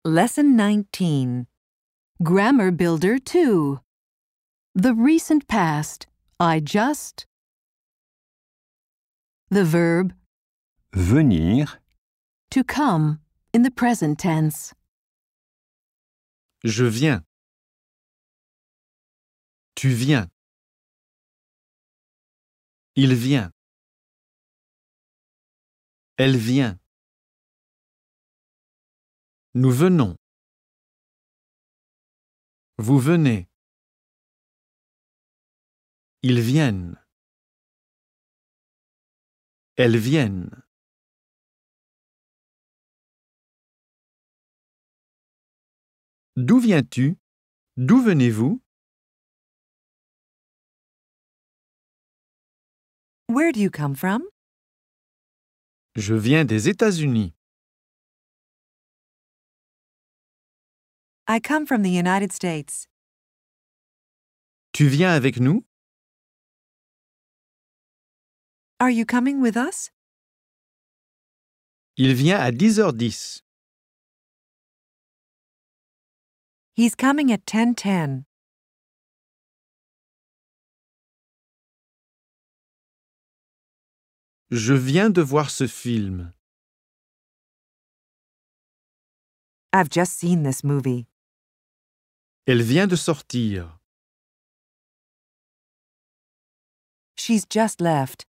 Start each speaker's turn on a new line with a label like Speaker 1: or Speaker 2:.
Speaker 1: Lesson 19. Grammar Builder 2. The recent past. I just. The verb
Speaker 2: Venir,
Speaker 1: to come in the present tense.
Speaker 3: Je viens. Tu viens. Il vient. Elle vient. Nous venons. Vous venez. Ils viennent. Elles viennent. D'où viens-tu? D'où venez-vous?
Speaker 1: Where do you come from?
Speaker 3: Je viens des États-Unis.
Speaker 1: I come from the United States.
Speaker 3: Tu viens avec nous?
Speaker 1: Are you coming with us?
Speaker 3: Il vient à 10h10.
Speaker 1: He's coming at 10:10.
Speaker 3: Je viens de voir ce film.
Speaker 1: I've just seen this movie.
Speaker 3: Elle vient de sortir.
Speaker 1: She's just left.